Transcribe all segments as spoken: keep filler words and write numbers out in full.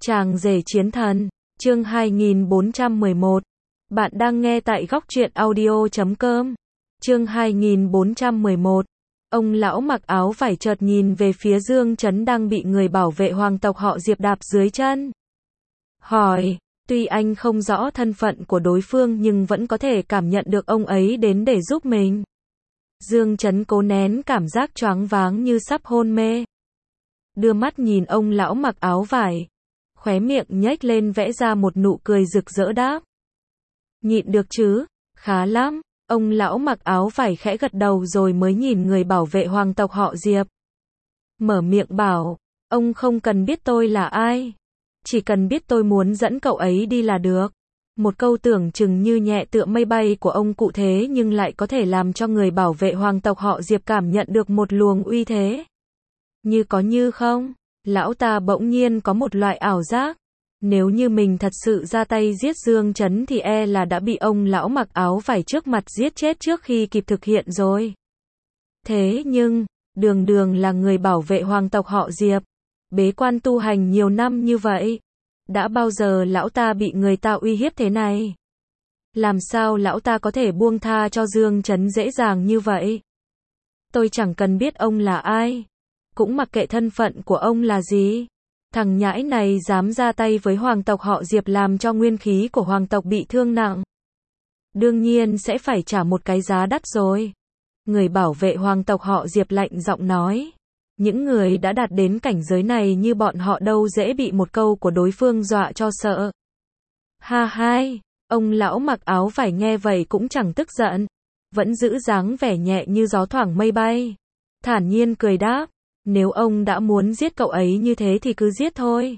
Chàng rể chiến thần, chương hai nghìn bốn trăm mười một. Bạn đang nghe tại góc truyện audio chấm com. Chương hai nghìn bốn trăm mười một. Ông lão mặc áo vải chợt nhìn về phía Dương Chấn đang bị người bảo vệ hoàng tộc họ Diệp đạp dưới chân. Hỏi, tuy anh không rõ thân phận của đối phương nhưng vẫn có thể cảm nhận được ông ấy đến để giúp mình. Dương Chấn cố nén cảm giác choáng váng như sắp hôn mê. Đưa mắt nhìn ông lão mặc áo vải. Khóe miệng nhếch lên vẽ ra một nụ cười rực rỡ đáp. Nhịn được chứ, khá lắm. Ông lão mặc áo vải khẽ gật đầu rồi mới nhìn người bảo vệ hoàng tộc họ Diệp. Mở miệng bảo, ông không cần biết tôi là ai. Chỉ cần biết tôi muốn dẫn cậu ấy đi là được. Một câu tưởng chừng như nhẹ tựa mây bay của ông cụ thế nhưng lại có thể làm cho người bảo vệ hoàng tộc họ Diệp cảm nhận được một luồng uy thế. Như có như không, lão ta bỗng nhiên có một loại ảo giác. Nếu như mình thật sự ra tay giết Dương Chấn thì e là đã bị ông lão mặc áo vải trước mặt giết chết trước khi kịp thực hiện rồi. Thế nhưng, đường đường là người bảo vệ hoàng tộc họ Diệp, bế quan tu hành nhiều năm như vậy. Đã bao giờ lão ta bị người ta uy hiếp thế này? Làm sao lão ta có thể buông tha cho Dương Chấn dễ dàng như vậy? Tôi chẳng cần biết ông là ai. Cũng mặc kệ thân phận của ông là gì. Thằng nhãi này dám ra tay với hoàng tộc họ Diệp làm cho nguyên khí của hoàng tộc bị thương nặng. Đương nhiên sẽ phải trả một cái giá đắt rồi. Người bảo vệ hoàng tộc họ Diệp lạnh giọng nói. Những người đã đạt đến cảnh giới này như bọn họ đâu dễ bị một câu của đối phương dọa cho sợ. Ha hai, ông lão mặc áo vải nghe vậy cũng chẳng tức giận. Vẫn giữ dáng vẻ nhẹ như gió thoảng mây bay. Thản nhiên cười đáp. Nếu ông đã muốn giết cậu ấy như thế thì cứ giết thôi.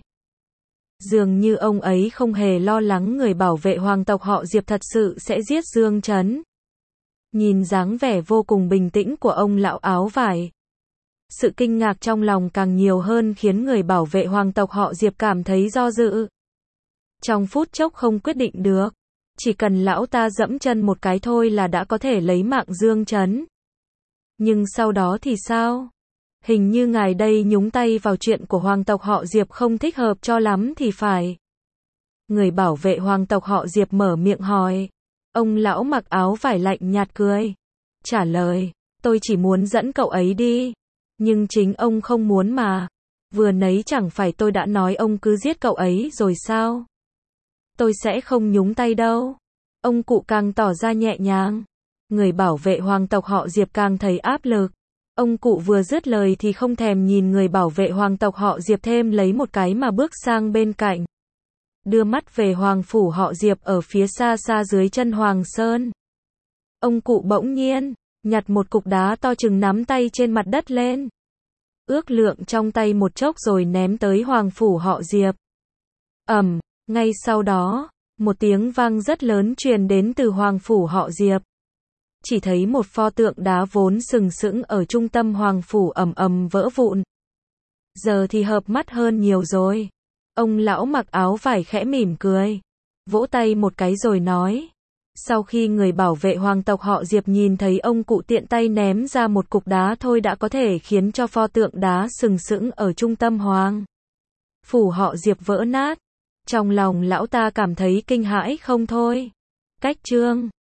Dường như ông ấy không hề lo lắng người bảo vệ hoàng tộc họ Diệp thật sự sẽ giết Dương Chấn. Nhìn dáng vẻ vô cùng bình tĩnh của ông lão áo vải. Sự kinh ngạc trong lòng càng nhiều hơn khiến người bảo vệ hoàng tộc họ Diệp cảm thấy do dự. Trong phút chốc không quyết định được. Chỉ cần lão ta dẫm chân một cái thôi là đã có thể lấy mạng Dương Chấn. Nhưng sau đó thì sao? Hình như ngài đây nhúng tay vào chuyện của hoàng tộc họ Diệp không thích hợp cho lắm thì phải. Người bảo vệ hoàng tộc họ Diệp mở miệng hỏi. Ông lão mặc áo vải lạnh nhạt cười. Trả lời, tôi chỉ muốn dẫn cậu ấy đi. Nhưng chính ông không muốn mà. Vừa nấy chẳng phải tôi đã nói ông cứ giết cậu ấy rồi sao? Tôi sẽ không nhúng tay đâu. Ông cụ càng tỏ ra nhẹ nhàng. Người bảo vệ hoàng tộc họ Diệp càng thấy áp lực. Ông cụ vừa dứt lời thì không thèm nhìn người bảo vệ hoàng tộc họ Diệp thêm lấy một cái mà bước sang bên cạnh. Đưa mắt về hoàng phủ họ Diệp ở phía xa xa dưới chân Hoàng Sơn. Ông cụ bỗng nhiên, nhặt một cục đá to chừng nắm tay trên mặt đất lên. Ước lượng trong tay một chốc rồi ném tới hoàng phủ họ Diệp. Ầm, ngay sau đó, một tiếng vang rất lớn truyền đến từ hoàng phủ họ Diệp. Chỉ thấy một pho tượng đá vốn sừng sững ở trung tâm hoàng phủ ầm ầm vỡ vụn. Giờ thì hợp mắt hơn nhiều rồi. Ông lão mặc áo vải khẽ mỉm cười. Vỗ tay một cái rồi nói. Sau khi người bảo vệ hoàng tộc họ Diệp nhìn thấy ông cụ tiện tay ném ra một cục đá thôi đã có thể khiến cho pho tượng đá sừng sững ở trung tâm hoàng phủ họ Diệp vỡ nát. Trong lòng lão ta cảm thấy kinh hãi không thôi. Cách chương